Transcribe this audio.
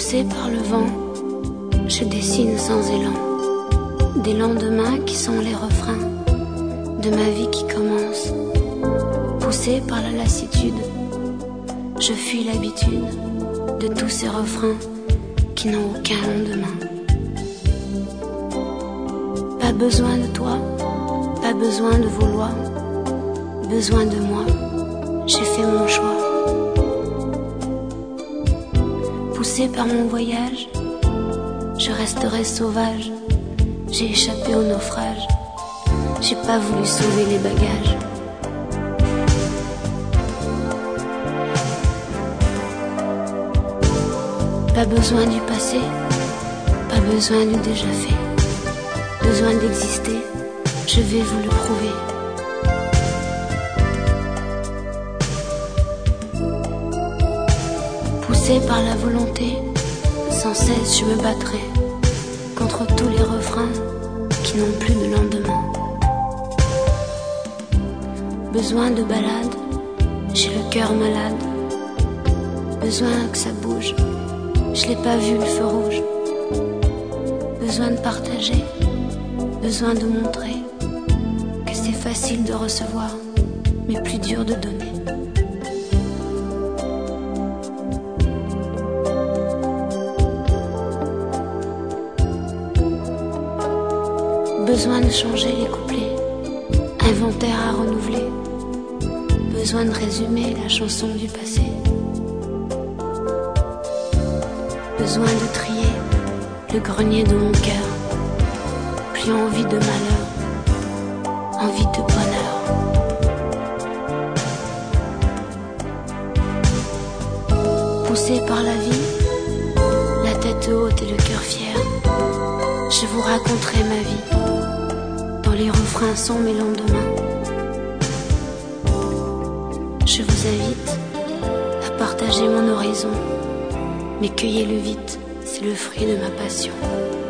Poussé par le vent, je dessine sans élan des lendemains qui sont les refrains de ma vie qui commence. Poussé par la lassitude, je fuis l'habitude de tous ces refrains qui n'ont aucun lendemain. Pas besoin de toi, pas besoin de vos lois, besoin de moi, j'ai fait mon choix. Poussé par mon voyage, je resterai sauvage, j'ai échappé au naufrage, j'ai pas voulu sauver les bagages. Pas besoin du passé, pas besoin du déjà fait, besoin d'exister, je vais vous le prouver. Poussé par la volonté, sans cesse je me battrai contre tous les refrains qui n'ont plus de lendemain. Besoin de balade, j'ai le cœur malade, besoin que ça bouge, je n'ai pas vu le feu rouge. Besoin de partager, besoin de montrer que c'est facile de recevoir, mais plus dur de donner. Besoin de changer les couplets, inventaire à renouveler, besoin de résumer la chanson du passé. Besoin de trier le grenier de mon cœur, plus envie de malheur, envie de bonheur. Poussé par la vie, la tête haute et le cœur fier, je vous raconterai ma vie, dans les refrains sont mes lendemains. Je vous invite à partager mon horizon, mais cueillez-le vite, c'est le fruit de ma passion.